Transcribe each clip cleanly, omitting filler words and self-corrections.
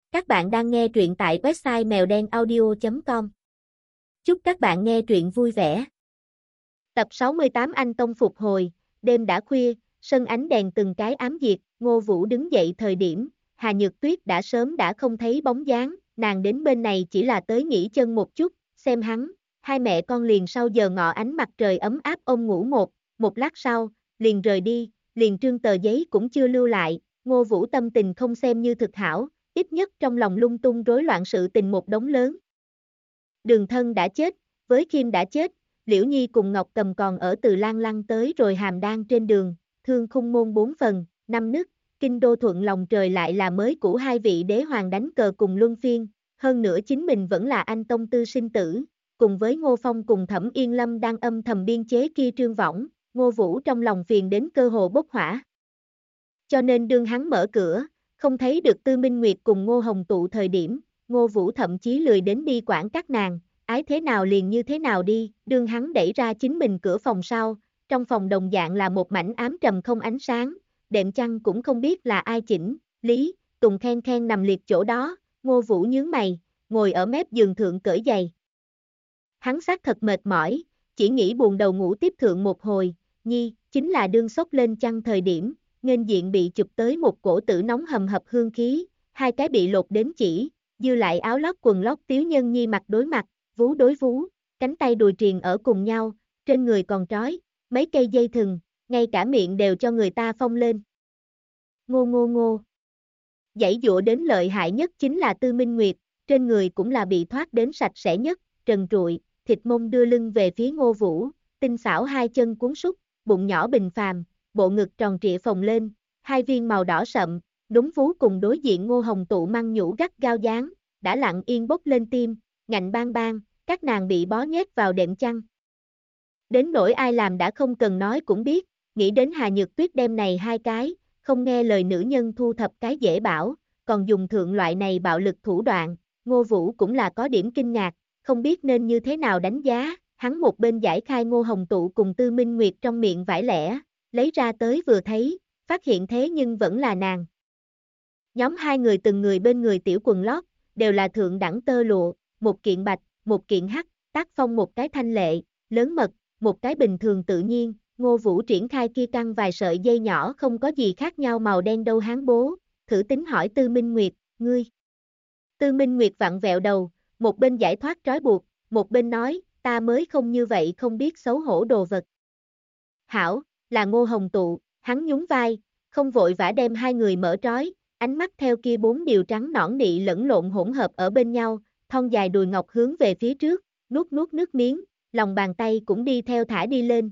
Các bạn đang nghe truyện tại website mèo đen audio.com. Chúc các bạn nghe truyện vui vẻ. Tập 68 Anh Tông phục hồi, đêm đã khuya, sân ánh đèn từng cái ám diệt, Ngô Vũ đứng dậy thời điểm, Hà Nhược Tuyết đã sớm đã không thấy bóng dáng, nàng đến bên này chỉ là tới nghỉ chân một chút, xem hắn, hai mẹ con liền sau giờ ngọ ánh mặt trời ấm áp ôm ngủ một lát sau, liền rời đi, liền trương tờ giấy cũng chưa lưu lại, Ngô Vũ tâm tình không xem như thực hảo, ít nhất trong lòng lung tung rối loạn sự tình một đống lớn. Đường Thân đã chết, với Khiêm đã chết, Liễu Nhi cùng Ngọc Cầm còn ở Từ Lan lăng tới rồi Hàm Đan trên đường, Thương Khung môn 4 phần, 5 nức, kinh đô thuận lòng trời lại là mới cũ hai vị đế hoàng đánh cờ cùng luân phiên, hơn nữa chính mình vẫn là anh tông tư sinh tử, cùng với Ngô Phong cùng Thẩm Yên Lâm đang âm thầm biên chế kia trương võng, Ngô Vũ trong lòng phiền đến cơ hồ bốc hỏa. Cho nên đương hắn mở cửa, không thấy được Tư Minh Nguyệt cùng Ngô Hồng tụ thời điểm, Ngô Vũ thậm chí lười đến đi quản các nàng, ái thế nào liền như thế nào đi, đương hắn đẩy ra chính mình cửa phòng sau, trong phòng đồng dạng là một mảnh ám trầm không ánh sáng, đệm chăn cũng không biết là ai chỉnh, Lý, Tùng khen khen nằm liệt chỗ đó, Ngô Vũ nhướng mày, ngồi ở mép giường thượng cởi giày. Hắn xác thật mệt mỏi, chỉ nghĩ buồn đầu ngủ tiếp thượng một hồi, Nhi, chính là đương sốc lên chăn thời điểm, nghênh diện bị chụp tới một cổ tử nóng hầm hập hương khí, hai cái bị lột đến chỉ, dư lại áo lót quần lót Tiếu Nhân Nhi mặt đối mặt, vú đối vú, cánh tay đùi triền ở cùng nhau, trên người còn trói, mấy cây dây thừng, ngay cả miệng đều cho người ta phong lên. Ngô ngô ngô. Giãy giụa đến lợi hại nhất chính là Tư Minh Nguyệt, trên người cũng là bị thoát đến sạch sẽ nhất, trần trụi, thịt mông đưa lưng về phía Ngô Vũ, tinh xảo hai chân cuốn sút, bụng nhỏ bình phàm, bộ ngực tròn trịa phồng lên, hai viên màu đỏ sậm, đúng vú cùng đối diện Ngô Hồng tụ măng nhũ gắt gao dáng, đã lặng yên bốc lên tim, ngạnh bang bang, các nàng bị bó nhét vào đệm chăn. Đến nỗi ai làm đã không cần nói cũng biết, nghĩ đến Hà Nhược Tuyết đem này hai cái, không nghe lời nữ nhân thu thập cái dễ bảo, còn dùng thượng loại này bạo lực thủ đoạn, Ngô Vũ cũng là có điểm kinh ngạc, không biết nên như thế nào đánh giá, hắn một bên giải khai Ngô Hồng tụ cùng Tư Minh Nguyệt trong miệng vải lẻ, lấy ra tới vừa thấy, phát hiện thế nhưng vẫn là nàng. Nhóm hai người từng người bên người tiểu quần lót, đều là thượng đẳng tơ lụa, một kiện bạch, một kiện hắc, tác phong một cái thanh lệ, lớn mật, một cái bình thường tự nhiên, Ngô Vũ triển khai kia căng vài sợi dây nhỏ không có gì khác nhau màu đen đâu hán bố, thử tính hỏi Tư Minh Nguyệt, ngươi. Tư Minh Nguyệt vặn vẹo đầu, một bên giải thoát trói buộc, một bên nói, ta mới không như vậy không biết xấu hổ đồ vật. Hảo, là Ngô Hồng tụ, hắn nhún vai, không vội vã đem hai người mở trói, ánh mắt theo kia bốn điều trắng nõn nị lẫn lộn hỗn hợp ở bên nhau, thon dài đùi ngọc hướng về phía trước, nuốt nuốt nước miếng, lòng bàn tay cũng đi theo thả đi lên,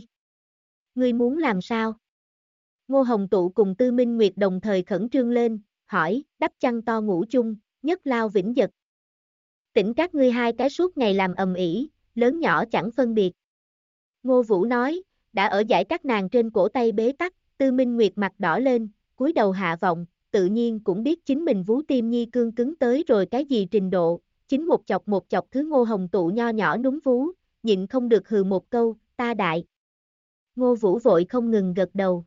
ngươi muốn làm sao? Ngô Hồng tụ cùng Tư Minh Nguyệt đồng thời khẩn trương lên, hỏi, đắp chăn to ngủ chung, nhất lao vĩnh giật. Tỉnh các ngươi hai cái suốt ngày làm ầm ĩ, lớn nhỏ chẳng phân biệt. Ngô Vũ nói, đã ở giải các nàng trên cổ tay bế tắc, Tư Minh Nguyệt mặt đỏ lên, cúi đầu hạ vọng, tự nhiên cũng biết chính mình vú tim nhi cương cứng tới rồi cái gì trình độ, chính một chọc thứ Ngô Hồng tụ nho nhỏ núm vú, nhịn không được hừ một câu, ta đại. Ngô Vũ vội không ngừng gật đầu.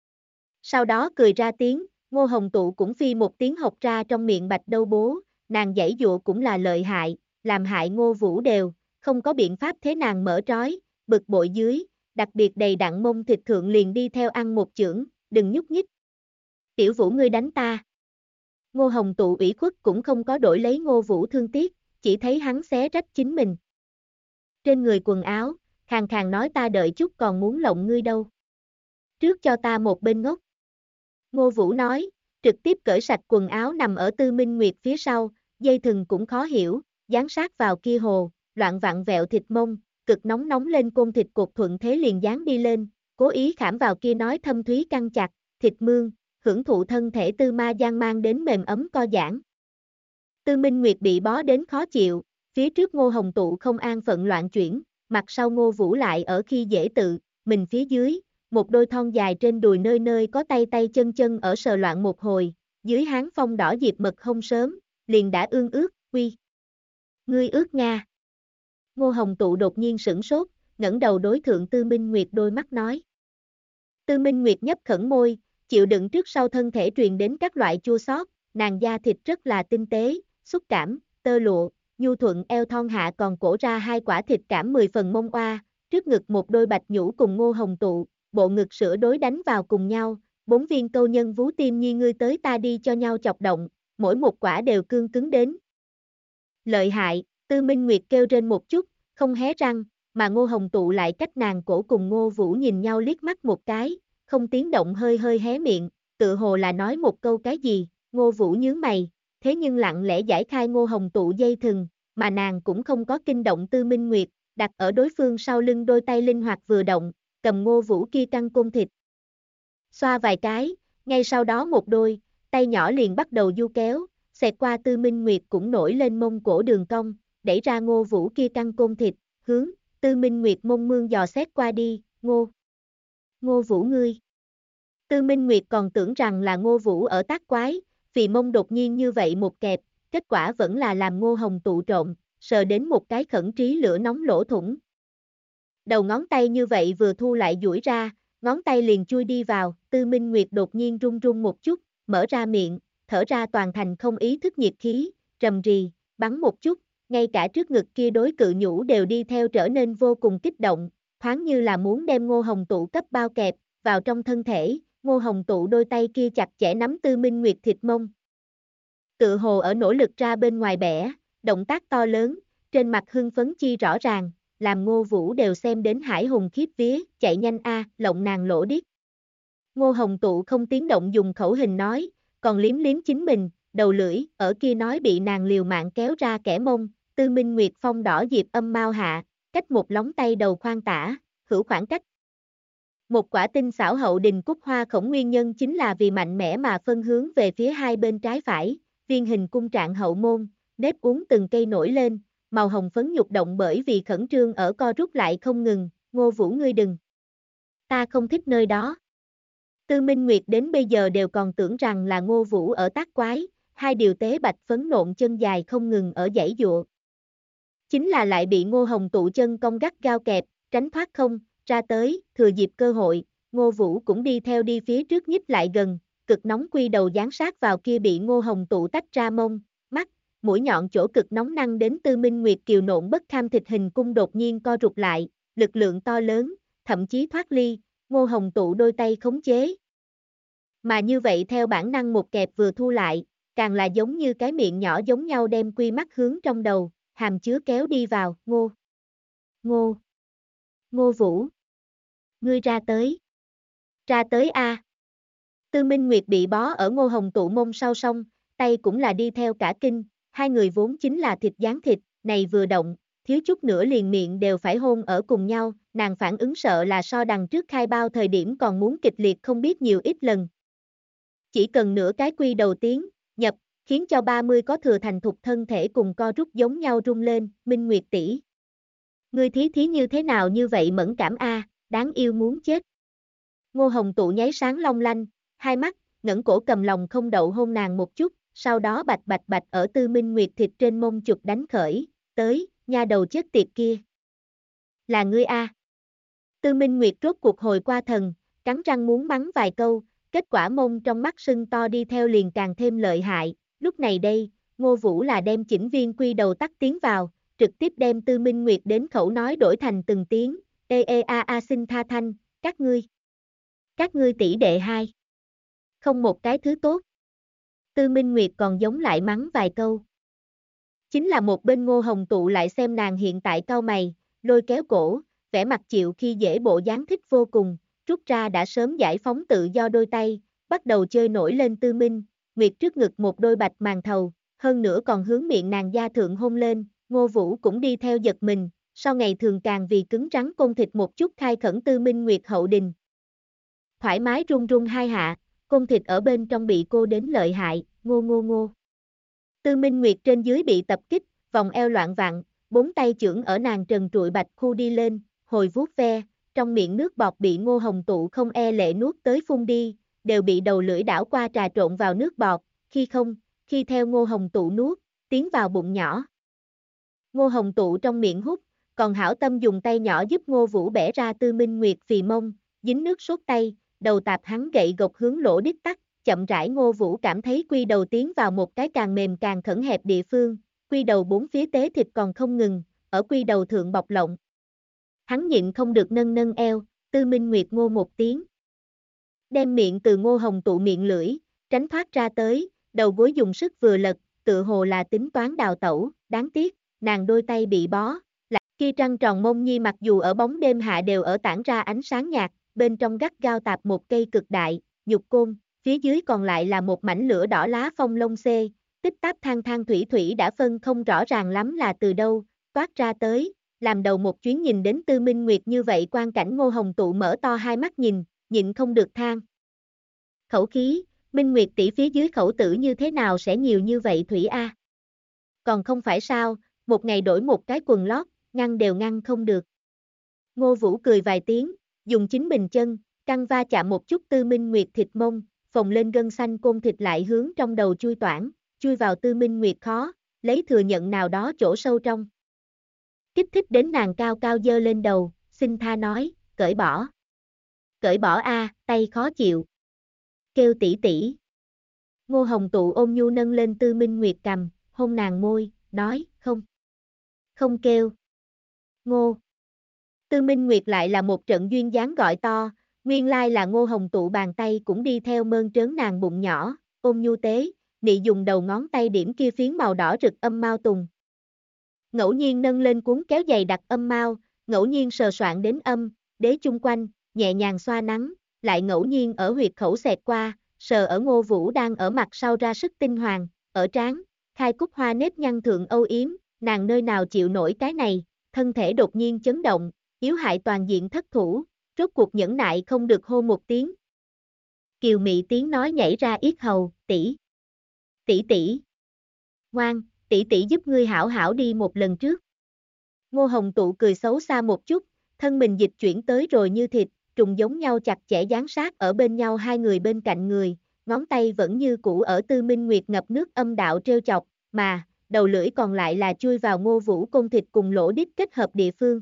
Sau đó cười ra tiếng, Ngô Hồng tụ cũng phi một tiếng học ra trong miệng bạch đâu bố, nàng giãy dụa cũng là lợi hại, làm hại Ngô Vũ đều, không có biện pháp thế nàng mở trói, bực bội dưới, đặc biệt đầy đặn mông thịt thượng liền đi theo ăn một chưởng, đừng nhúc nhích. Tiểu Vũ ngươi đánh ta. Ngô Hồng tụ ủy khuất cũng không có đổi lấy Ngô Vũ thương tiếc, chỉ thấy hắn xé rách chính mình. Trên người quần áo, khàn khàn nói ta đợi chút còn muốn lộng ngươi đâu. Trước cho ta một bên ngốc. Ngô Vũ nói, trực tiếp cởi sạch quần áo nằm ở Tư Minh Nguyệt phía sau, dây thừng cũng khó hiểu, dán sát vào kia hồ, loạn vặn vẹo thịt mông, cực nóng nóng lên côn thịt cột thuận thế liền dán đi lên, cố ý khảm vào kia nói thâm thúy căng chặt, thịt mương, hưởng thụ thân thể tư ma gian mang đến mềm ấm co giãn. Tư Minh Nguyệt bị bó đến khó chịu, phía trước Ngô Hồng tụ không an phận loạn chuyển, mặt sau Ngô Vũ lại ở khi dễ tự, mình phía dưới, một đôi thon dài trên đùi nơi nơi có tay tay chân chân ở sờ loạn một hồi, dưới hán phong đỏ diệp mật không sớm, liền đã ương ướt, uy. Ngươi ướt Nga. Ngô Hồng tụ đột nhiên sửng sốt, ngẩng đầu đối thượng Tư Minh Nguyệt đôi mắt nói. Tư Minh Nguyệt nhấp khẩn môi, chịu đựng trước sau thân thể truyền đến các loại chua xót, nàng da thịt rất là tinh tế, xúc cảm, tơ lụa, nhu thuận eo thon hạ còn cổ ra hai quả thịt cảm 10 phần mông oa, trước ngực một đôi bạch nhũ cùng Ngô Hồng tụ, bộ ngực sữa đối đánh vào cùng nhau, 4 viên câu nhân vú tim nhi ngươi tới ta đi cho nhau chọc động, mỗi một quả đều cương cứng đến. Lợi hại, Tư Minh Nguyệt kêu trên một chút, không hé răng, mà Ngô Hồng tụ lại cách nàng cổ cùng Ngô Vũ nhìn nhau liếc mắt một cái, không tiếng động hơi hơi hé miệng, tự hồ là nói một câu cái gì, Ngô Vũ nhướng mày, thế nhưng lặng lẽ giải khai Ngô Hồng tụ dây thừng, mà nàng cũng không có kinh động Tư Minh Nguyệt, đặt ở đối phương sau lưng đôi tay linh hoạt vừa động, cầm Ngô Vũ kia căng côn thịt. Xoa vài cái, ngay sau đó một đôi, tay nhỏ liền bắt đầu du kéo, xẹt qua Tư Minh Nguyệt cũng nổi lên mông cổ đường cong, đẩy ra Ngô Vũ kia căng côn thịt, hướng, Tư Minh Nguyệt mông mương dò xét qua đi, Ngô Vũ ngươi. Tư Minh Nguyệt còn tưởng rằng là Ngô Vũ ở tác quái, vì mông đột nhiên như vậy một kẹp, kết quả vẫn là làm Ngô Hồng tụ trộn, sờ đến một cái khẩn trí lửa nóng lỗ thủng. Đầu ngón tay như vậy vừa thu lại duỗi ra, ngón tay liền chui đi vào, Tư Minh Nguyệt đột nhiên run run một chút, mở ra miệng, thở ra toàn thành không ý thức nhiệt khí, rầm rì, bắn một chút, ngay cả trước ngực kia đối cự nhũ đều đi theo trở nên vô cùng kích động, thoáng như là muốn đem Ngô Hồng tụ cấp bao kẹp, vào trong thân thể, Ngô Hồng tụ đôi tay kia chặt chẽ nắm Tư Minh Nguyệt thịt mông. Tự hồ ở nỗ lực ra bên ngoài bẻ, động tác to lớn, trên mặt hưng phấn chi rõ ràng, làm Ngô Vũ đều xem đến hải hùng khiếp vía, chạy nhanh a, lộng nàng lỗ điếc. Ngô Hồng tụ không tiếng động dùng khẩu hình nói, còn liếm liếm chính mình, đầu lưỡi, ở kia nói bị nàng liều mạng kéo ra kẻ mông, Tư Minh Nguyệt phong đỏ diệp âm mau hạ, cách một lóng tay đầu khoan tả, hữu khoảng cách. Một quả tinh xảo hậu đình cúc hoa khổng nguyên nhân chính là vì mạnh mẽ mà phân hướng về phía hai bên trái phải, viên hình cung trạng hậu môn, nếp uốn từng cây nổi lên, màu hồng phấn nhục động bởi vì khẩn trương ở co rút lại không ngừng, Ngô Vũ ngươi đừng. Ta không thích nơi đó. Tư Minh Nguyệt đến bây giờ đều còn tưởng rằng là Ngô Vũ ở tác quái, hai điều tế bạch phấn nộn chân dài không ngừng ở giãy giụa. Chính là lại bị Ngô Hồng tụ chân cong gắt gao kẹp, tránh thoát không, ra tới, thừa dịp cơ hội, Ngô Vũ cũng đi theo đi phía trước nhích lại gần, cực nóng quy đầu dán sát vào kia bị Ngô Hồng tụ tách ra mông, mắt, mũi nhọn chỗ cực nóng năng đến Tư Minh Nguyệt kiều nộn bất kham thịt hình cung đột nhiên co rụt lại, lực lượng to lớn, thậm chí thoát ly, Ngô Hồng tụ đôi tay khống chế. Mà như vậy theo bản năng một kẹp vừa thu lại, càng là giống như cái miệng nhỏ giống nhau đem quy mắt hướng trong đầu, hàm chứa kéo đi vào, Ngô Vũ. Ngươi ra tới a. Tư Minh Nguyệt bị bó ở Ngô Hồng tụ mông sau song, tay cũng là đi theo cả kinh, hai người vốn chính là thịt dán thịt, này vừa động, thiếu chút nữa liền miệng đều phải hôn ở cùng nhau, nàng phản ứng sợ là so đằng trước khai bao thời điểm còn muốn kịch liệt không biết nhiều ít lần. Chỉ cần nửa cái quy đầu tiếng, nhập, khiến cho 30 có thừa thành thục thân thể cùng co rút giống nhau rung lên, Minh Nguyệt tỷ. Ngươi thí như thế nào như vậy mẫn cảm a, đáng yêu muốn chết. Ngô Hồng tụ nháy sáng long lanh, hai mắt, ngẩng cổ cầm lòng không đậu hôn nàng một chút, sau đó bạch bạch ở Tư Minh Nguyệt thịt trên mông chụp đánh khởi, tới, nha đầu chết tiệt kia. Là ngươi a. Tư Minh Nguyệt rốt cuộc hồi qua thần, cắn răng muốn mắng vài câu, kết quả mông trong mắt sưng to đi theo liền càng thêm lợi hại, lúc này đây, Ngô Vũ là đem chỉnh viên quy đầu tắt tiếng vào, trực tiếp đem Tư Minh Nguyệt đến khẩu nói đổi thành từng tiếng, ê a xin tha thanh, các ngươi tỷ đệ hai. Không một cái thứ tốt. Tư Minh Nguyệt còn giống lại mắng vài câu. Chính là một bên Ngô Hồng tụ lại xem nàng hiện tại cau mày, lôi kéo cổ, vẻ mặt chịu khi dễ bộ dáng thích vô cùng, rút ra đã sớm giải phóng tự do đôi tay, bắt đầu chơi nổi lên Tư Minh, Nguyệt trước ngực một đôi bạch màn thầu, hơn nữa còn hướng miệng nàng da thượng hôn lên, Ngô Vũ cũng đi theo giật mình, sau ngày thường càng vì cứng rắn côn thịt một chút khai khẩn Tư Minh Nguyệt hậu đình. Thoải mái run run hai hạ, côn thịt ở bên trong bị cô đến lợi hại, ngô. Tư Minh Nguyệt trên dưới bị tập kích, vòng eo loạn vặn, bốn tay chưởng ở nàng trần trụi bạch khu đi lên, hồi vuốt ve, trong miệng nước bọt bị Ngô Hồng tụ không e lệ nuốt tới phun đi, đều bị đầu lưỡi đảo qua trà trộn vào nước bọt, khi theo Ngô Hồng tụ nuốt, tiến vào bụng nhỏ. Ngô Hồng tụ trong miệng hút, còn hảo tâm dùng tay nhỏ giúp Ngô Vũ bẻ ra Tư Minh Nguyệt phì mông, dính nước sốt tay, đầu tạp hắn gậy gộc hướng lỗ đít tắt, chậm rãi Ngô Vũ cảm thấy quy đầu tiến vào một cái càng mềm càng khẩn hẹp địa phương, quy đầu bốn phía tế thịt còn không ngừng, ở quy đầu thượng bọc lộng. Hắn nhịn không được nâng nâng eo, Tư Minh Nguyệt ngô một tiếng. Đem miệng từ Ngô Hồng Tụ miệng lưỡi, tránh thoát ra tới, đầu gối dùng sức vừa lật, tựa hồ là tính toán đào tẩu, đáng tiếc, nàng đôi tay bị bó, kia trăng tròn mông nhi mặc dù ở bóng đêm hạ đều ở tản ra ánh sáng nhạt, bên trong gắt gao tạp một cây cực đại, nhục côn, phía dưới còn lại là một mảnh lửa đỏ lá phong lông xê, tích táp than than thủy thủy đã phân không rõ ràng lắm là từ đâu, toát ra tới, làm đầu một chuyến nhìn đến Tư Minh Nguyệt như vậy quan cảnh Ngô Hồng Tụ mở to hai mắt nhìn, nhịn không được than. Khẩu khí, Minh Nguyệt tỷ phía dưới khẩu tử như thế nào sẽ nhiều như vậy thủy a? Còn không phải sao, một ngày đổi một cái quần lót, ngăn đều ngăn không được. Ngô Vũ cười vài tiếng, dùng chính mình chân, căng va chạm một chút Tư Minh Nguyệt thịt mông, phồng lên gân xanh côn thịt lại hướng trong đầu chui toảng, chui vào Tư Minh Nguyệt khó, lấy thừa nhận nào đó chỗ sâu trong. Kích thích đến nàng cao cao dơ lên đầu, xin tha nói, cởi bỏ. Cởi bỏ a, tay khó chịu. Kêu tỷ tỷ. Ngô Hồng Tụ ôm nhu nâng lên Tư Minh Nguyệt cầm, hôn nàng môi, nói, không. Không kêu. Ngô. Tư Minh Nguyệt lại là một trận duyên dáng gọi to, nguyên lai là Ngô Hồng Tụ bàn tay cũng đi theo mơn trớn nàng bụng nhỏ, ôm nhu tế, nị dùng đầu ngón tay điểm kia phiến màu đỏ rực âm mao tùng. Ngẫu nhiên nâng lên cuốn kéo dày đặt âm mao, ngẫu nhiên sờ soạn đến âm, đế chung quanh, nhẹ nhàng xoa nắng, lại ngẫu nhiên ở huyệt khẩu xẹt qua, sờ ở Ngô Vũ đang ở mặt sau ra sức tinh hoàng, ở trán, khai cúc hoa nếp nhăn thượng âu yếm, nàng nơi nào chịu nổi cái này, thân thể đột nhiên chấn động, yếu hại toàn diện thất thủ, rốt cuộc nhẫn nại không được hô một tiếng. Kiều mị tiếng nói nhảy ra yết hầu, tỷ, tỷ, ngoan, tỷ giúp ngươi hảo hảo đi một lần trước. Ngô Hồng Tụ cười xấu xa một chút, thân mình dịch chuyển tới rồi như thịt, trùng giống nhau chặt chẽ dán sát ở bên nhau hai người bên cạnh người, ngón tay vẫn như cũ ở Tư Minh Nguyệt ngập nước âm đạo trêu chọc, mà, đầu lưỡi còn lại là chui vào Ngô Vũ côn thịt cùng lỗ đít kết hợp địa phương.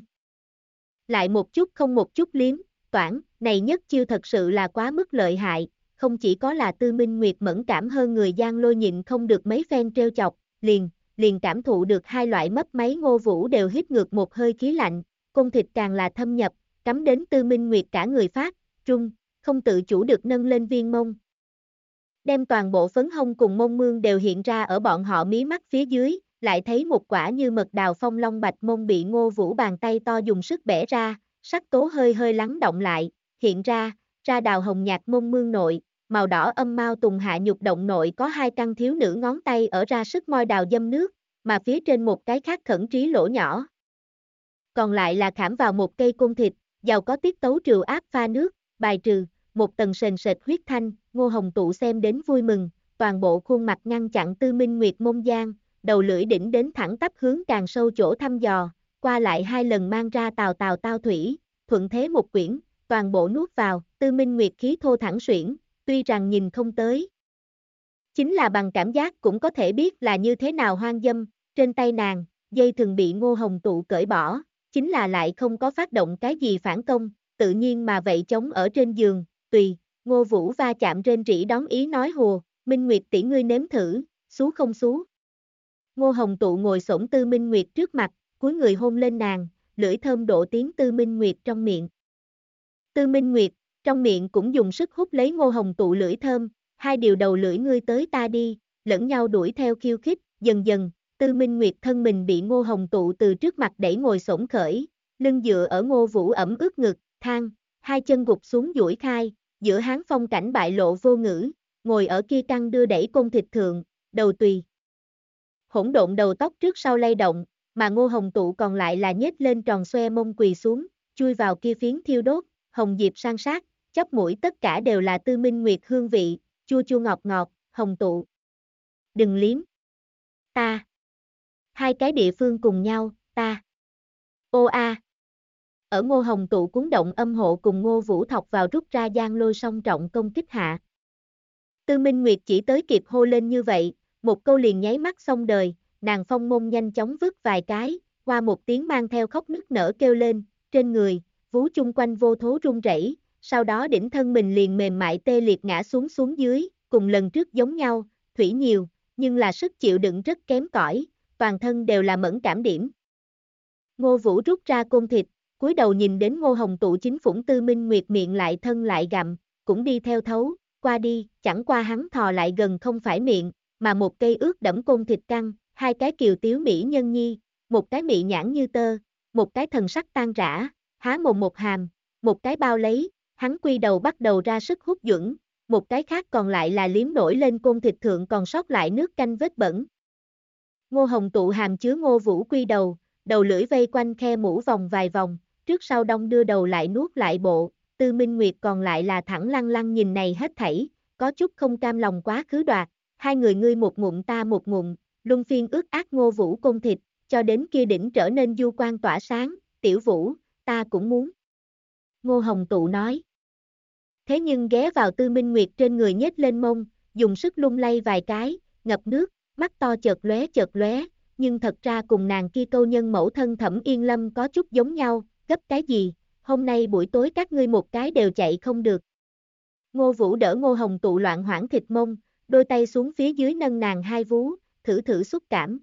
Lại một chút không một chút liếm, toản, này nhất chiêu thật sự là quá mức lợi hại, không chỉ có là Tư Minh Nguyệt mẫn cảm hơn người Giang Lôi nhịn không được mấy phen trêu chọc, liền cảm thụ được hai loại mấp máy Ngô Vũ đều hít ngược một hơi khí lạnh, côn thịt càng là thâm nhập, cắm đến Tư Minh Nguyệt cả người phát, trung, không tự chủ được nâng lên viên mông. Đem toàn bộ phấn hông cùng mông mương đều hiện ra ở bọn họ mí mắt phía dưới, lại thấy một quả như mật đào phong long bạch mông bị Ngô Vũ bàn tay to dùng sức bẻ ra, sắc tố hơi hơi lắng động lại, hiện ra đào hồng nhạt mông mương nội, màu đỏ âm mao tùng hạ nhục động nội có hai căn thiếu nữ ngón tay ở ra sức moi đào dâm nước, mà phía trên một cái khác khẩn trí lỗ nhỏ. Còn lại là khảm vào một cây côn thịt, giàu có tiết tấu trừ áp pha nước, bài trừ, một tầng sền sệt huyết thanh, Ngô Hồng Tụ xem đến vui mừng, toàn bộ khuôn mặt ngăn chặn Tư Minh Nguyệt mông giang, đầu lưỡi đỉnh đến thẳng tắp hướng càng sâu chỗ thăm dò, qua lại hai lần mang ra tào thủy, thuận thế một quyển, toàn bộ nuốt vào, Tư Minh Nguyệt khí thô thẳng xuyển, tuy rằng nhìn không tới. Chính là bằng cảm giác cũng có thể biết là như thế nào hoang dâm, trên tay nàng, dây thường bị Ngô Hồng Tụ cởi bỏ, chính là lại không có phát động cái gì phản công, tự nhiên mà vậy chống ở trên giường, tùy, Ngô Vũ va chạm rên rỉ đón ý nói hùa, Minh Nguyệt tỷ ngươi nếm thử, xú không xú. Ngô Hồng Tụ ngồi xổm Tư Minh Nguyệt trước mặt, cúi người hôn lên nàng, lưỡi thơm độ tiếng Tư Minh Nguyệt trong miệng. Tư Minh Nguyệt, trong miệng cũng dùng sức hút lấy Ngô Hồng Tụ lưỡi thơm, hai điều đầu lưỡi ngươi tới ta đi, lẫn nhau đuổi theo khiêu khích, dần dần, Tư Minh Nguyệt thân mình bị Ngô Hồng Tụ từ trước mặt đẩy ngồi xổm khởi, lưng dựa ở Ngô Vũ ẩm ướt ngực, than, hai chân gục xuống duỗi khai, giữa hán phong cảnh bại lộ vô ngữ, ngồi ở kia căng đưa đẩy côn thịt thượng, đầu tùy. Hỗn độn đầu tóc trước sau lay động, mà Ngô Hồng Tụ còn lại là nhếch lên tròn xoe mông quỳ xuống, chui vào kia phiến thiêu đốt, hồng diệp san sát, chóp mũi tất cả đều là Tư Minh Nguyệt hương vị, chua chua ngọt ngọt, Hồng Tụ. Đừng liếm. Ta. Hai cái địa phương cùng nhau, ta. Ô a. Ở Ngô Hồng Tụ cuốn động âm hộ cùng Ngô Vũ thọc vào rút ra Giang Lôi song trọng công kích hạ. Tư Minh Nguyệt chỉ tới kịp hô lên như vậy, một câu liền nháy mắt xong đời, nàng phong môn nhanh chóng vứt vài cái, qua một tiếng mang theo khóc nức nở kêu lên, trên người, vú chung quanh vô thố run rẩy, sau đó đỉnh thân mình liền mềm mại tê liệt ngã xuống dưới, cùng lần trước giống nhau, thủy nhiều, nhưng là sức chịu đựng rất kém cỏi, toàn thân đều là mẫn cảm điểm. Ngô Vũ rút ra côn thịt, cúi đầu nhìn đến Ngô Hồng Tụ chính phủng Tư Minh Nguyệt miệng lại thân lại gặm, cũng đi theo thấu, qua đi, chẳng qua hắn thò lại gần không phải miệng, mà một cây ướt đẫm côn thịt căng, hai cái kiều tiếu mỹ nhân nhi, một cái mị nhãn như tơ, một cái thần sắc tan rã, há mồm một hàm, một cái bao lấy, hắn quy đầu bắt đầu ra sức hút duẩn, một cái khác còn lại là liếm nổi lên côn thịt thượng còn sót lại nước canh vết bẩn. Ngô Hồng Tụ hàm chứa Ngô Vũ quy đầu, đầu lưỡi vây quanh khe mũ vòng vài vòng, trước sau đong đưa đầu lại nuốt lại bộ, Tư Minh Nguyệt còn lại là thẳng lăng lăng nhìn này hết thảy, có chút không cam lòng quá khứ đoạt, hai người ngươi một ngụm ta một ngụm, luân phiên ướt át Ngô Vũ côn thịt, cho đến kia đỉnh trở nên du quang tỏa sáng, tiểu Vũ, ta cũng muốn. Ngô Hồng Tụ nói. Thế nhưng ghé vào Tư Minh Nguyệt trên người nhếch lên mông, dùng sức lung lay vài cái, ngập nước, mắt to chợt lóe, nhưng thật ra cùng nàng kia câu nhân mẫu thân Thẩm Yên Lâm có chút giống nhau, gấp cái gì, hôm nay buổi tối các ngươi một cái đều chạy không được. Ngô Vũ đỡ Ngô Hồng Tụ loạn hoảng thịt mông, đôi tay xuống phía dưới nâng nàng hai vú, thử thử xúc cảm.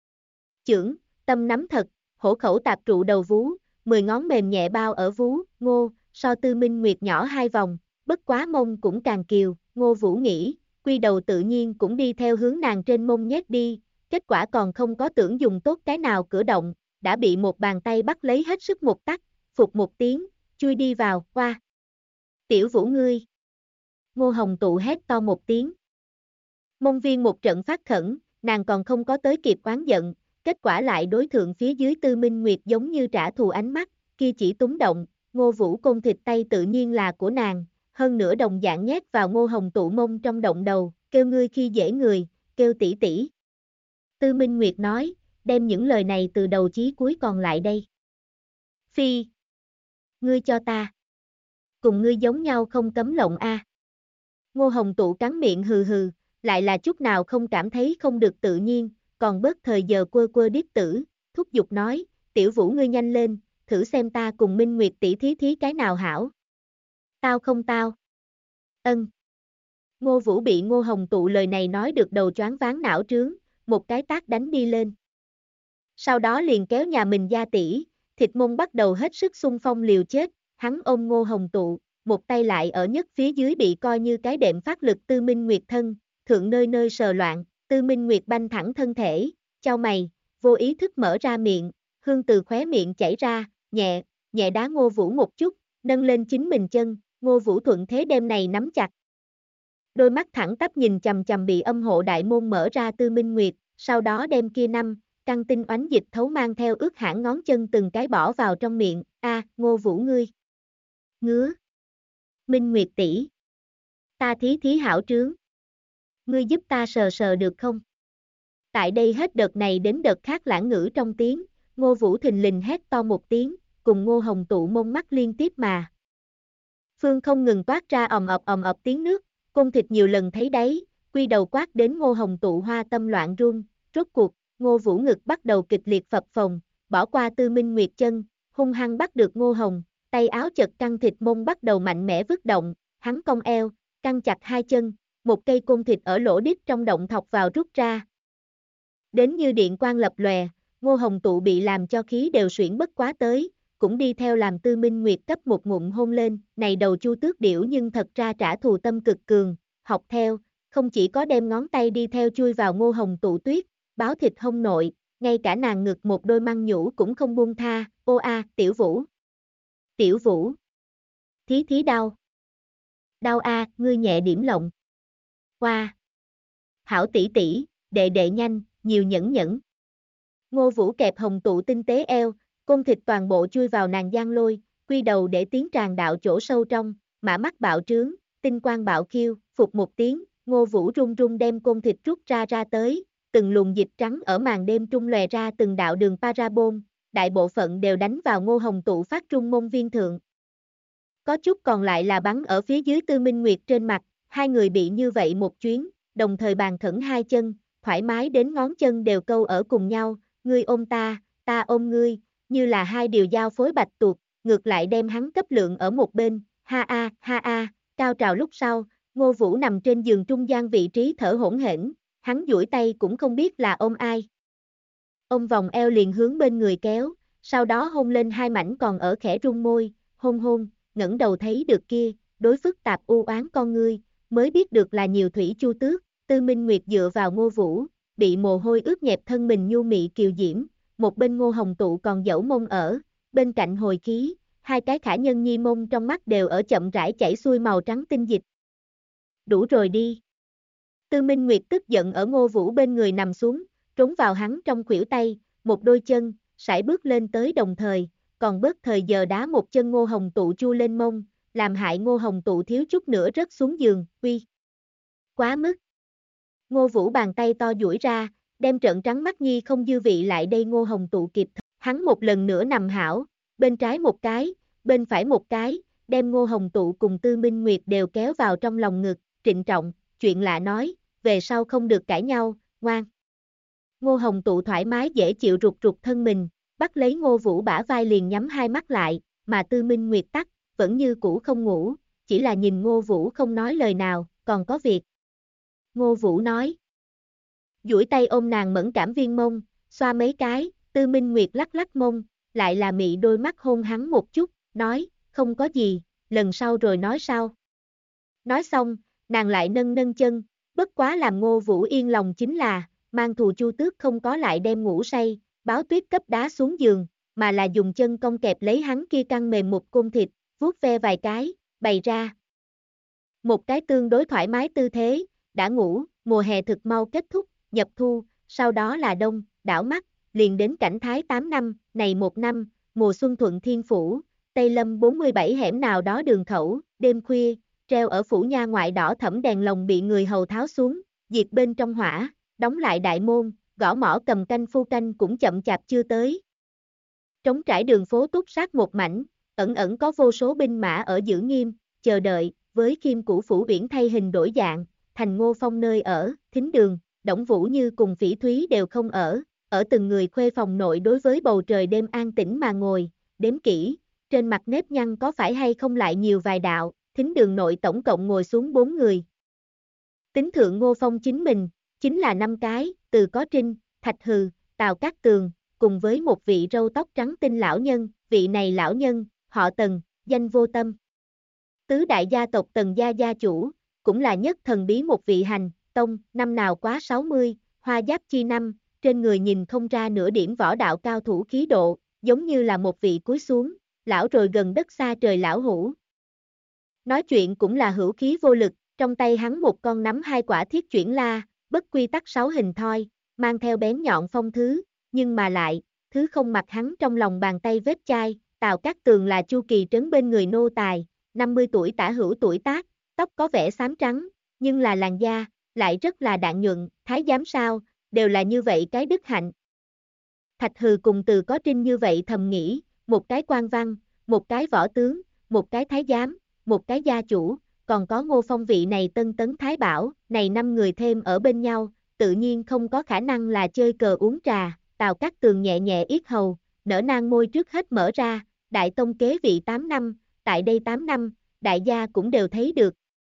Chưởng, tâm nắm thật, hổ khẩu tạp trụ đầu vú, 10 ngón mềm nhẹ bao ở vú, Ngô, so Tư Minh Nguyệt nhỏ hai vòng, bất quá mông cũng càng kiều, Ngô Vũ nghĩ, quy đầu tự nhiên cũng đi theo hướng nàng trên mông nhét đi, kết quả còn không có tưởng dùng tốt cái nào cử động, đã bị một bàn tay bắt lấy hết sức một tắc, phục một tiếng, chui đi vào, qua. Tiểu Vũ ngươi. Ngô Hồng Tụ hét to một tiếng. Mông viên một trận phát khẩn, nàng còn không có tới kịp oán giận, kết quả lại đối thượng phía dưới Tư Minh Nguyệt giống như trả thù ánh mắt, kia chỉ túng động, Ngô Vũ côn thịt tay tự nhiên là của nàng, hơn nữa đồng dạng nhét vào Ngô Hồng Tụ mông trong động đầu, kêu ngươi khi dễ người, kêu tỷ tỷ. Tư Minh Nguyệt nói, đem những lời này từ đầu chí cuối còn lại đây. Phi. Ngươi cho ta. Cùng ngươi giống nhau không cấm lộng a. Ngô Hồng Tụ cắn miệng hừ hừ, lại là chút nào không cảm thấy không được tự nhiên, còn bớt thời giờ quơ điếc tử, thúc giục nói, tiểu Vũ ngươi nhanh lên, thử xem ta cùng Minh Nguyệt tỷ thí cái nào hảo. Tao không tao. Ân. Ngô Vũ bị Ngô Hồng Tụ lời này nói được đầu choáng váng não trướng, một cái tát đánh đi lên. Sau đó liền kéo nhà mình gia tỷ, thịt mông bắt đầu hết sức xung phong liều chết, hắn ôm Ngô Hồng Tụ, một tay lại ở nhất phía dưới bị coi như cái đệm phát lực Tư Minh Nguyệt thân, thượng nơi nơi sờ loạn, Tư Minh Nguyệt banh thẳng thân thể, chau mày, vô ý thức mở ra miệng, hương từ khóe miệng chảy ra, nhẹ đá Ngô Vũ một chút, nâng lên chính mình chân, Ngô Vũ thuận thế đem này nắm chặt. Đôi mắt thẳng tắp nhìn chằm chằm bị âm hộ đại môn mở ra Tư Minh Nguyệt, sau đó đem kia căn tinh oánh dịch thấu mang theo ướt hãng ngón chân từng cái bỏ vào trong miệng, Ngô Vũ ngươi. Ngứa. Minh Nguyệt tỷ, ta thí hảo trướng. Ngươi giúp ta sờ sờ được không? Tại đây hết đợt này đến đợt khác lãng ngữ trong tiếng, Ngô Vũ thình lình hét to một tiếng, cùng Ngô Hồng Tụ mông mắt liên tiếp mà. Phương không ngừng toát ra ầm ập tiếng nước, côn thịt nhiều lần thấy đấy, quy đầu quát đến Ngô Hồng Tụ hoa tâm loạn run, rốt cuộc, Ngô Vũ ngực bắt đầu kịch liệt phập phồng, bỏ qua Tư Minh Nguyệt chân, hung hăng bắt được Ngô Hồng, tay áo chật căng thịt mông bắt đầu mạnh mẽ vứt động, hắn cong eo, căng chặt hai chân, một cây côn thịt ở lỗ đít trong động thọc vào rút ra. Đến như điện quang lập lòe, Ngô Hồng Tụ bị làm cho khí đều xuyển bất quá tới, cũng đi theo làm Tư Minh Nguyệt cấp một ngụm hôn lên, này đầu Chu Tước điểu nhưng thật ra trả thù tâm cực cường, học theo, không chỉ có đem ngón tay đi theo chui vào Ngô Hồng Tụ tuyết, báo thịt hông nội, ngay cả nàng ngực một đôi măng nhũ cũng không buông tha, ô tiểu Vũ. Tiểu Vũ. Thí đau. Đau ngươi nhẹ điểm lộng. Qua. Hảo tỷ tỷ, đệ nhanh, nhiều nhẫn. Ngô Vũ kẹp Hồng Tụ tinh tế eo, côn thịt toàn bộ chui vào nàng giang lôi, quy đầu để tiến tràn đạo chỗ sâu trong, mã mắt bạo trướng, tinh quang bạo khiêu, phục một tiếng, Ngô Vũ run run đem côn thịt rút ra tới, từng luồng dịch trắng ở màn đêm trung lòe ra từng đạo đường parabol, đại bộ phận đều đánh vào Ngô Hồng Tụ phát trung môn viên thượng. Có chút còn lại là bắn ở phía dưới Tư Minh Nguyệt trên mặt, hai người bị như vậy một chuyến, đồng thời bàn khẩn hai chân, thoải mái đến ngón chân đều câu ở cùng nhau, ngươi ôm ta ôm ngươi, như là hai điều giao phối bạch tuộc, ngược lại đem hắn cấp lượng ở một bên, ha a, cao trào lúc sau, Ngô Vũ nằm trên giường trung gian vị trí thở hổn hển, hắn duỗi tay cũng không biết là ôm ai. Ôm vòng eo liền hướng bên người kéo, sau đó hôn lên hai mảnh còn ở khẽ rung môi, hôn, ngẩng đầu thấy được kia, đối phức tạp u oán con ngươi, mới biết được là nhiều thủy chu tước. Tư Minh Nguyệt dựa vào Ngô Vũ, bị mồ hôi ướt nhẹp thân mình nhu mị kiều diễm, một bên Ngô Hồng Tụ còn dẫu mông ở, bên cạnh hồi khí, hai cái khả nhân nhi mông trong mắt đều ở chậm rãi chảy xuôi màu trắng tinh dịch. Đủ rồi đi. Tư Minh Nguyệt tức giận ở Ngô Vũ bên người nằm xuống, trốn vào hắn trong khuỷu tay, một đôi chân, sải bước lên tới đồng thời, còn bớt thời giờ đá một chân Ngô Hồng Tụ chu lên mông, làm hại Ngô Hồng Tụ thiếu chút nữa rớt xuống giường, uy. Quá mức. Ngô Vũ bàn tay to duỗi ra, đem trợn trắng mắt nhi không dư vị lại đây Ngô Hồng Tụ kịp thời. Hắn một lần nữa nằm hảo, bên trái một cái, bên phải một cái, đem Ngô Hồng Tụ cùng Tư Minh Nguyệt đều kéo vào trong lòng ngực, trịnh trọng, chuyện lạ nói, về sau không được cãi nhau, ngoan. Ngô Hồng Tụ thoải mái dễ chịu rụt rụt thân mình, bắt lấy Ngô Vũ bả vai liền nhắm hai mắt lại, mà Tư Minh Nguyệt tắt, vẫn như cũ không ngủ, chỉ là nhìn Ngô Vũ không nói lời nào, còn có việc. Ngô Vũ nói. Duỗi tay ôm nàng mẫn cảm viên mông, xoa mấy cái, Tư Minh Nguyệt lắc lắc mông, lại là mị đôi mắt hôn hắn một chút, nói, không có gì, lần sau rồi nói sau. Nói xong, nàng lại nâng nâng chân, bất quá làm Ngô Vũ yên lòng chính là, mang thù chu tước không có lại đem ngủ say, báo tuyết cấp đá xuống giường, mà là dùng chân cong kẹp lấy hắn kia căng mềm một côn thịt, vuốt ve vài cái, bày ra. Một cái tương đối thoải mái tư thế, đã ngủ, mùa hè thực mau kết thúc, nhập thu, sau đó là đông, đảo mắt, liền đến cảnh thái 8 năm, này một năm, mùa xuân thuận thiên phủ, Tây Lâm 47 hẻm nào đó đường khẩu, đêm khuya, treo ở phủ nha ngoại đỏ thẫm đèn lồng bị người hầu tháo xuống, diệt bên trong hỏa, đóng lại đại môn, gõ mõ cầm canh phu canh cũng chậm chạp chưa tới. Trống trải đường phố túc sát một mảnh, ẩn ẩn có vô số binh mã ở giữ nghiêm, chờ đợi, với Kim Cũ Phủ Uyển thay hình đổi dạng, thành Ngô Phong nơi ở, thính đường, Đổng Vũ Như cùng Phỉ Thúy đều không ở từng người khuê phòng nội đối với bầu trời đêm an tĩnh mà ngồi, đếm kỹ, trên mặt nếp nhăn có phải hay không lại nhiều vài đạo, thính đường nội tổng cộng ngồi xuống 4 người. Tính thượng Ngô Phong chính mình, chính là 5 cái, Từ Có Trinh, Thạch Hừ, Tào Cát Tường, cùng với một vị râu tóc trắng tinh lão nhân, vị này lão nhân, họ Tần, danh Vô Tâm. Tứ đại gia tộc Tần gia gia chủ, cũng là nhất thần bí một vị hành, tông, năm nào quá 60, hoa giáp chi năm, trên người nhìn không ra nửa điểm võ đạo cao thủ khí độ, giống như là một vị cúi xuống, lão rồi gần đất xa trời lão hủ. Nói chuyện cũng là hữu khí vô lực, trong tay hắn một con nắm hai quả thiết chuyển la, bất quy tắc 6 hình thoi, mang theo bén nhọn phong thứ, nhưng mà lại, thứ không mặc hắn trong lòng bàn tay vết chai, Tào Cát Tường là Chu Kỳ Trấn bên người nô tài, 50 tuổi tả hữu tuổi tác, tóc có vẻ xám trắng, nhưng là làn da, lại rất là đạm nhuận, thái giám sao, đều là như vậy cái đức hạnh. Thạch Hừ cùng Từ Có Trinh như vậy thầm nghĩ, một cái quan văn, một cái võ tướng, một cái thái giám, một cái gia chủ, còn có Ngô Phong vị này tân tấn thái bảo, này 5 người thêm ở bên nhau, tự nhiên không có khả năng là chơi cờ uống trà, Tào Cát Tường nhẹ nhẹ yết hầu, nở nang môi trước hết mở ra, đại tông kế vị 8 năm, tại đây 8 năm, đại gia cũng đều thấy được.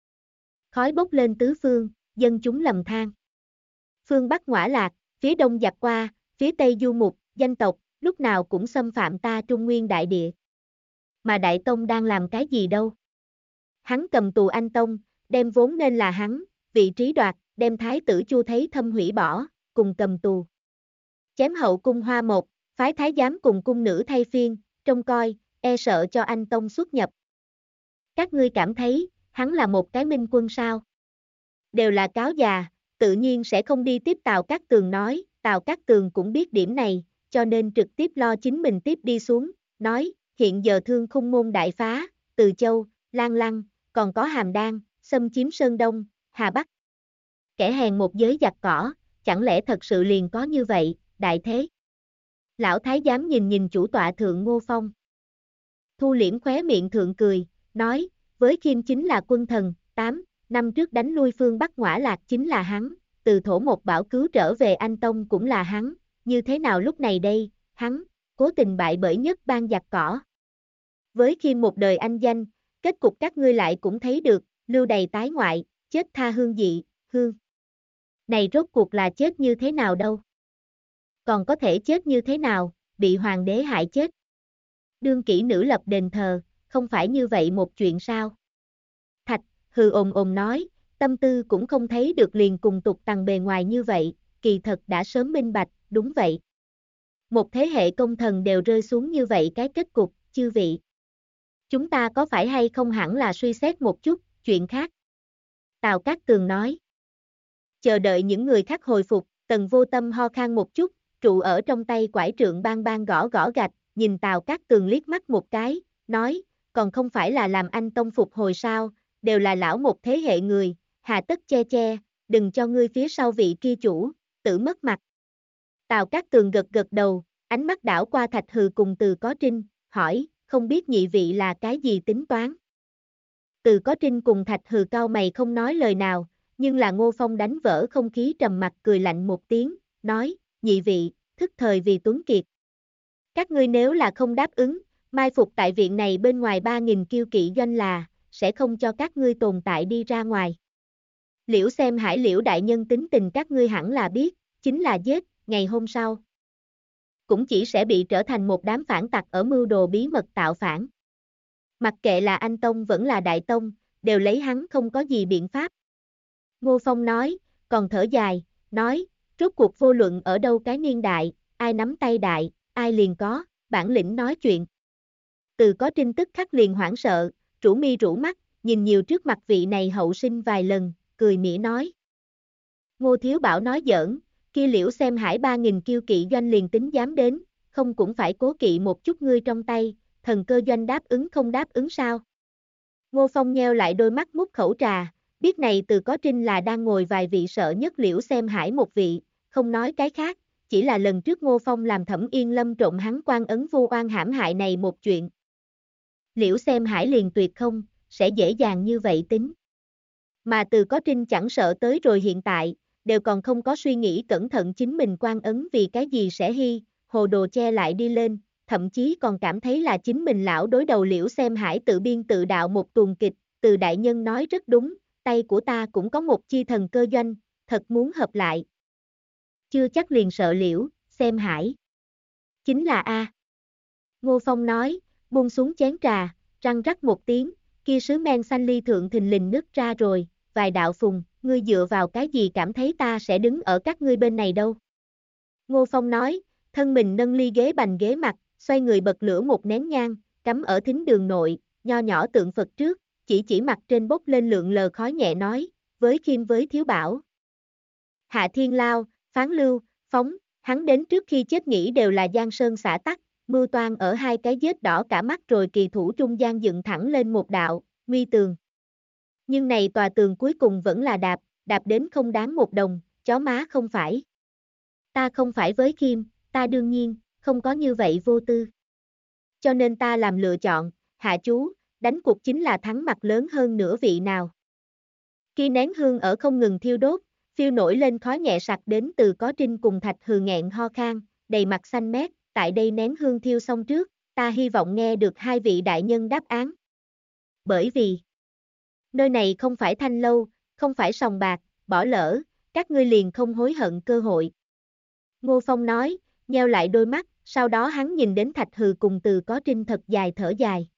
Khói bốc lên tứ phương, dân chúng lầm than. Phương Bắc ngõa lạc, phía đông giặc qua, phía tây du mục, danh tộc, lúc nào cũng xâm phạm ta Trung Nguyên đại địa. Mà Đại Tông đang làm cái gì đâu? Hắn cầm tù anh Tông, đem vốn nên là hắn, vị trí đoạt, đem thái tử Chu Thấy Thâm hủy bỏ, cùng cầm tù. Chém hậu cung hoa một, phái thái giám cùng cung nữ thay phiên, trông coi, e sợ cho anh Tông xuất nhập. Các ngươi cảm thấy, hắn là một cái minh quân sao? Đều là cáo già, tự nhiên sẽ không đi tiếp Tào Cát Tường nói, Tào Cát Tường cũng biết điểm này, cho nên trực tiếp lo chính mình tiếp đi xuống, nói, hiện giờ Thương Khung môn đại phá, Từ Châu, Lan Lăng, còn có Hàm Đan, xâm chiếm Sơn Đông, Hà Bắc. Kẻ hèn một giới giặc cỏ, chẳng lẽ thật sự liền có như vậy, đại thế? Lão thái giám nhìn nhìn chủ tọa thượng Ngô Phong. Thu liễm khóe miệng thượng cười, nói, với Kim chính là quân thần, 8 năm trước đánh lui phương Bắc ngõa lạc chính là hắn, từ thổ một bảo cứu trở về anh Tông cũng là hắn, như thế nào lúc này đây, hắn, cố tình bại bởi nhất ban giặc cỏ. Với Kim một đời anh danh, kết cục các ngươi lại cũng thấy được, lưu đầy tái ngoại, chết tha hương dị, hương. Này rốt cuộc là chết như thế nào đâu? Còn có thể chết như thế nào, bị hoàng đế hại chết? Đương kỹ nữ lập đền thờ, không phải như vậy một chuyện sao? Thạch, hừ ồm ồm nói, tâm tư cũng không thấy được liền cùng tục tằng bề ngoài như vậy, kỳ thật đã sớm minh bạch, đúng vậy. Một thế hệ công thần đều rơi xuống như vậy cái kết cục, chư vị. Chúng ta có phải hay không hẳn là suy xét một chút, chuyện khác. Tào Cát Tường nói. Chờ đợi những người khác hồi phục, Tần Vô Tâm ho khan một chút, trụ ở trong tay quải trượng bang bang gõ gõ gạch, nhìn Tào Cát Tường liếc mắt một cái, nói, còn không phải là làm anh tông phục hồi sao, đều là lão một thế hệ người, hà tất che che, đừng cho ngươi phía sau vị kia chủ, tự mất mặt. Tào Cát Tường gật gật đầu, ánh mắt đảo qua Thạch Hừ cùng Từ Có Trinh, hỏi, không biết nhị vị là cái gì tính toán. Từ Có Trinh cùng Thạch Hừ cau mày không nói lời nào, nhưng là Ngô Phong đánh vỡ không khí trầm mặc cười lạnh một tiếng, nói, nhị vị, thức thời vì tuấn kiệt. Các ngươi nếu là không đáp ứng, mai phục tại viện này bên ngoài 3.000 kiêu kỵ doanh là, sẽ không cho các ngươi tồn tại đi ra ngoài. Liễu xem Hải Liễu đại nhân tính tình các ngươi hẳn là biết, chính là giết, ngày hôm sau. Cũng chỉ sẽ bị trở thành một đám phản tặc ở mưu đồ bí mật tạo phản. Mặc kệ là anh Tông vẫn là Đại Tông, đều lấy hắn không có gì biện pháp. Ngô Phong nói, còn thở dài, nói, rốt cuộc vô luận ở đâu cái niên đại, ai nắm tay đại, ai liền có, bản lĩnh nói chuyện. Từ Có Trinh tức khắc liền hoảng sợ, rũ mi rũ mắt, nhìn nhiều trước mặt vị này hậu sinh vài lần, cười mỉa nói. Ngô Thiếu Bảo nói giỡn, kia Liễu xem Hải 3.000 kiêu kỵ doanh liền tính dám đến, không cũng phải cố kỵ một chút ngươi trong tay, thần cơ doanh đáp ứng không đáp ứng sao? Ngô Phong nheo lại đôi mắt mút khẩu trà, biết này Từ Có Trinh là đang ngồi vài vị sợ nhất Liễu xem Hải một vị, không nói cái khác, chỉ là lần trước Ngô Phong làm Thẩm Yên Lâm trộm hắn quan ấn vu oan hãm hại này một chuyện. Liễu xem Hải liền tuyệt không, sẽ dễ dàng như vậy tính. Mà Từ Có Trinh chẳng sợ tới rồi hiện tại, đều còn không có suy nghĩ cẩn thận chính mình quan ấn vì cái gì sẽ hồ đồ che lại đi lên, thậm chí còn cảm thấy là chính mình lão đối đầu Liễu xem Hải tự biên tự đạo một tuồng kịch, Từ đại nhân nói rất đúng, tay của ta cũng có một chi thần cơ doanh, thật muốn hợp lại. Chưa chắc liền sợ Liễu, xem Hải. Chính là A. Ngô Phong nói, buông xuống chén trà, răng rắc một tiếng, kia sứ men xanh ly thượng thình lình nứt ra rồi, vài đạo phùng, ngươi dựa vào cái gì cảm thấy ta sẽ đứng ở các ngươi bên này đâu. Ngô Phong nói, thân mình nâng ly ghế bành ghế mặt, xoay người bật lửa một nén nhang, cắm ở thính đường nội, nho nhỏ tượng Phật trước, chỉ mặt trên bốc lên lượng lờ khói nhẹ nói, với Kim với Thiếu Bảo. Hạ Thiên Lao, Phán Lưu, Phóng, hắn đến trước khi chết nghĩ đều là Giang Sơn xả tắc, mưu toan ở hai cái vết đỏ cả mắt rồi kỳ thủ trung gian dựng thẳng lên một đạo, nguy tường. Nhưng này tòa tường cuối cùng vẫn là đạp đến không đáng một đồng, chó má không phải. Ta không phải với Kim, ta đương nhiên, không có như vậy vô tư. Cho nên ta làm lựa chọn, hạ chú, đánh cuộc chính là thắng mặt lớn hơn nửa vị nào. Khi nén hương ở không ngừng thiêu đốt, phiêu nổi lên khói nhẹ sặc đến Từ Có Trinh cùng Thạch Hừ nghẹn ho khan, đầy mặt xanh mét, tại đây nén hương thiêu xong trước, ta hy vọng nghe được hai vị đại nhân đáp án. Bởi vì, nơi này không phải thanh lâu, không phải sòng bạc, bỏ lỡ, các ngươi liền không hối hận cơ hội. Ngô Phong nói, nheo lại đôi mắt, sau đó hắn nhìn đến Thạch Hừ cùng Từ Có Trinh thật dài thở dài.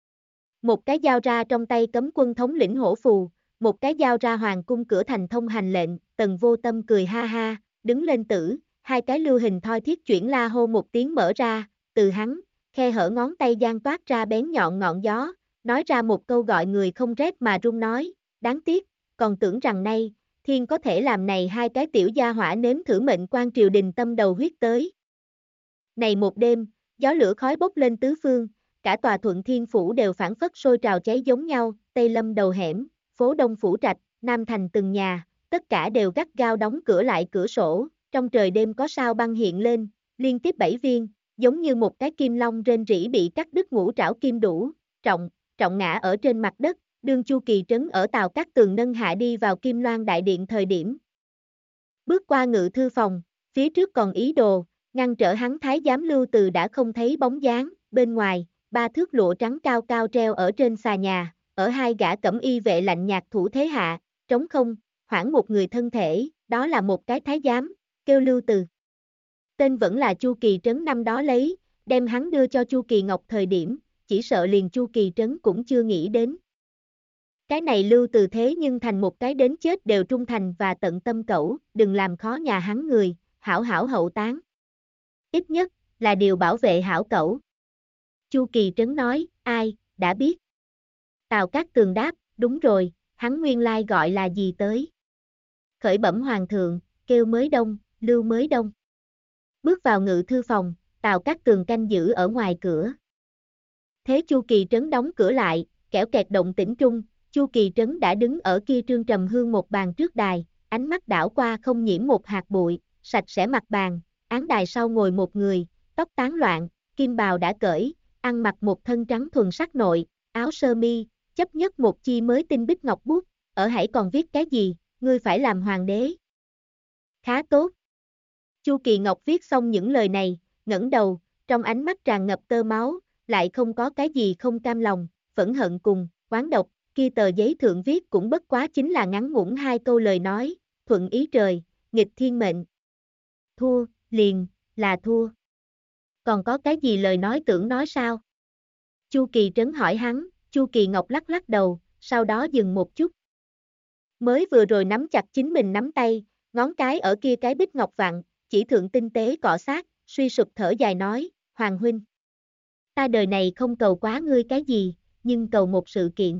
Một cái dao ra trong tay cấm quân thống lĩnh hổ phù, một cái dao ra hoàng cung cửa thành thông hành lệnh, Tần Vô Tâm cười ha ha, đứng lên tử, hai cái lưu hình thoi thiết chuyển la hô một tiếng mở ra, từ hắn, khe hở ngón tay giang toát ra bén nhọn ngọn gió, nói ra một câu gọi người không rét mà run nói, đáng tiếc, còn tưởng rằng nay, thiên có thể làm này hai cái tiểu gia hỏa nếm thử mệnh quan triều đình tâm đầu huyết tới. Này một đêm, gió lửa khói bốc lên tứ phương, cả tòa Thuận Thiên Phủ đều phản phất sôi trào cháy giống nhau, Tây Lâm đầu hẻm, phố Đông Phủ Trạch, Nam Thành từng nhà, tất cả đều gắt gao đóng cửa lại cửa sổ, trong trời đêm có sao băng hiện lên, liên tiếp 7 viên, giống như một cái kim long rên rỉ bị cắt đứt ngũ trảo kim đủ, trọng ngã ở trên mặt đất, đương Chu Kỳ Trấn ở Tào Cát Tường nâng hạ đi vào Kim Loan Đại Điện thời điểm. Bước qua ngự thư phòng, phía trước còn ý đồ, ngăn trở hắn thái giám Lưu Từ đã không thấy bóng dáng, bên ngoài, 3 thước lụa trắng cao cao treo ở trên xà nhà, ở hai gã cẩm y vệ lạnh nhạt thủ thế hạ, trống không, hoảng một người thân thể, đó là một cái thái giám, kêu Lưu Từ. Tên vẫn là Chu Kỳ Trấn năm đó lấy, đem hắn đưa cho Chu Kỳ Ngọc thời điểm, chỉ sợ liền Chu Kỳ Trấn cũng chưa nghĩ đến. Cái này Lưu Từ thế nhưng thành một cái đến chết đều trung thành và tận tâm cẩu, đừng làm khó nhà hắn người, hảo hảo hậu táng. Ít nhất, là điều bảo vệ hảo cẩu. Chu Kỳ Trấn nói, ai, đã biết. Tào Cát Tường đáp, đúng rồi, hắn nguyên lai gọi là gì tới. Khởi bẩm hoàng thượng, kêu Mới Đông, Lưu Mới Đông. Bước vào ngự thư phòng, Tào Cát Tường canh giữ ở ngoài cửa. Thế Chu Kỳ Trấn đóng cửa lại, kẻo kẹt động tĩnh trung, Chu Kỳ Trấn đã đứng ở kia trương trầm hương một bàn trước đài, ánh mắt đảo qua không nhiễm một hạt bụi, sạch sẽ mặt bàn, án đài sau ngồi một người, tóc tán loạn, kim bào đã cởi, ăn mặc một thân trắng thuần sắc nội, áo sơ mi, chấp nhất một chi mới tinh bích ngọc bút, ở hãy còn viết cái gì, ngươi phải làm hoàng đế. Khá tốt. Chu Kỳ Ngọc viết xong những lời này, ngẩng đầu, trong ánh mắt tràn ngập tơ máu, lại không có cái gì không cam lòng, phẫn hận cùng, oán độc, kia tờ giấy thượng viết cũng bất quá chính là ngắn ngủn hai câu lời nói, thuận ý trời, nghịch thiên mệnh. Thua, liền, là thua. Còn có cái gì lời nói tưởng nói sao? Chu Kỳ Trấn hỏi hắn, Chu Kỳ Ngọc lắc lắc đầu, sau đó dừng một chút. Mới vừa rồi nắm chặt chính mình nắm tay, ngón cái ở kia cái bích ngọc vặn, chỉ thượng tinh tế cọ sát, suy sụp thở dài nói, Hoàng huynh. Ta đời này không cầu quá ngươi cái gì, nhưng cầu một sự kiện.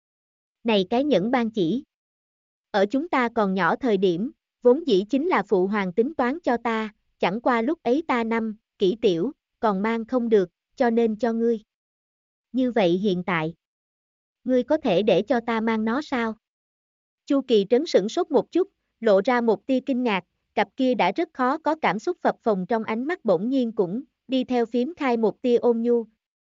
Này cái nhẫn ban chỉ. Ở chúng ta còn nhỏ thời điểm, vốn dĩ chính là phụ hoàng tính toán cho ta, chẳng qua lúc ấy ta năm, kỹ tiểu, còn mang không được, cho nên cho ngươi. Như vậy hiện tại, ngươi có thể để cho ta mang nó sao? Chu Kỳ Trấn sửng sốt một chút, lộ ra một tia kinh ngạc, cặp kia đã rất khó có cảm xúc phập phồng trong ánh mắt bỗng nhiên cũng, đi theo phím khai một tia ôn nhu.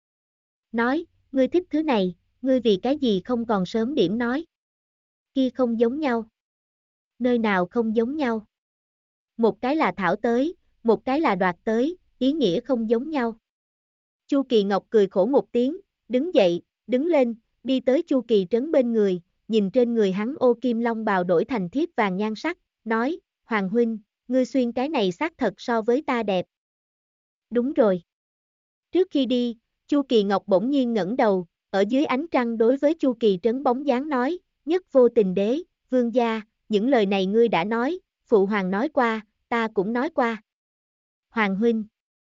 Nói, ngươi thích thứ này, ngươi vì cái gì không còn sớm điểm nói. Kia không giống nhau. Nơi nào không giống nhau. Một cái là thảo tới, một cái là đoạt tới, ý nghĩa không giống nhau. Chu Kỳ Ngọc cười khổ một tiếng, đứng dậy, đứng lên, đi tới Chu Kỳ Trấn bên người, nhìn trên người hắn ô kim long bào đổi thành thiếp vàng nhan sắc, nói, Hoàng huynh, ngươi xuyên cái này xác thật so với ta đẹp. Đúng rồi. Trước khi đi, Chu Kỳ Ngọc bỗng nhiên ngẩng đầu, ở dưới ánh trăng đối với Chu Kỳ Trấn bóng dáng nói, nhất vô tình đế, vương gia, những lời này ngươi đã nói, phụ hoàng nói qua, ta cũng nói qua. Hoàng huynh,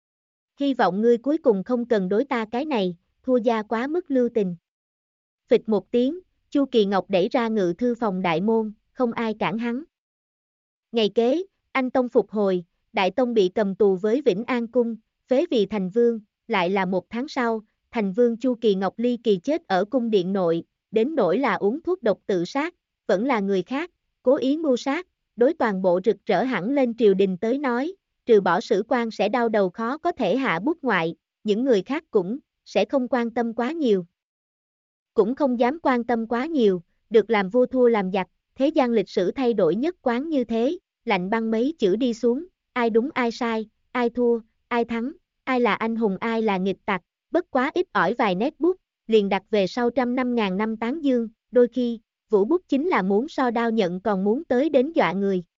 hy vọng ngươi cuối cùng không cần đối ta cái này, thua gia quá mức lưu tình. Phịch một tiếng, Chu Kỳ Ngọc đẩy ra ngự thư phòng đại môn, không ai cản hắn. Ngày kế, Anh Tông phục hồi, Đại Tông bị cầm tù với Vĩnh An Cung, phế vì thành vương, lại là một tháng sau, thành vương Chu Kỳ Ngọc ly kỳ chết ở cung điện nội, đến nỗi là uống thuốc độc tự sát, vẫn là người khác, cố ý mưu sát, đối toàn bộ rực rỡ hẳn lên triều đình tới nói, trừ bỏ sử quan sẽ đau đầu khó có thể hạ bút ngoại, những người khác cũng sẽ không quan tâm quá nhiều. Cũng không dám quan tâm quá nhiều, được làm vua thua làm giặc, thế gian lịch sử thay đổi nhất quán như thế, lạnh băng mấy chữ đi xuống, ai đúng ai sai, ai thua, ai thắng, ai là anh hùng ai là nghịch tặc, bất quá ít ỏi vài nét bút, liền đặt về sau 100 năm ngàn năm tán dương, đôi khi, vũ bút chính là muốn so đao nhận còn muốn tới đến dọa người.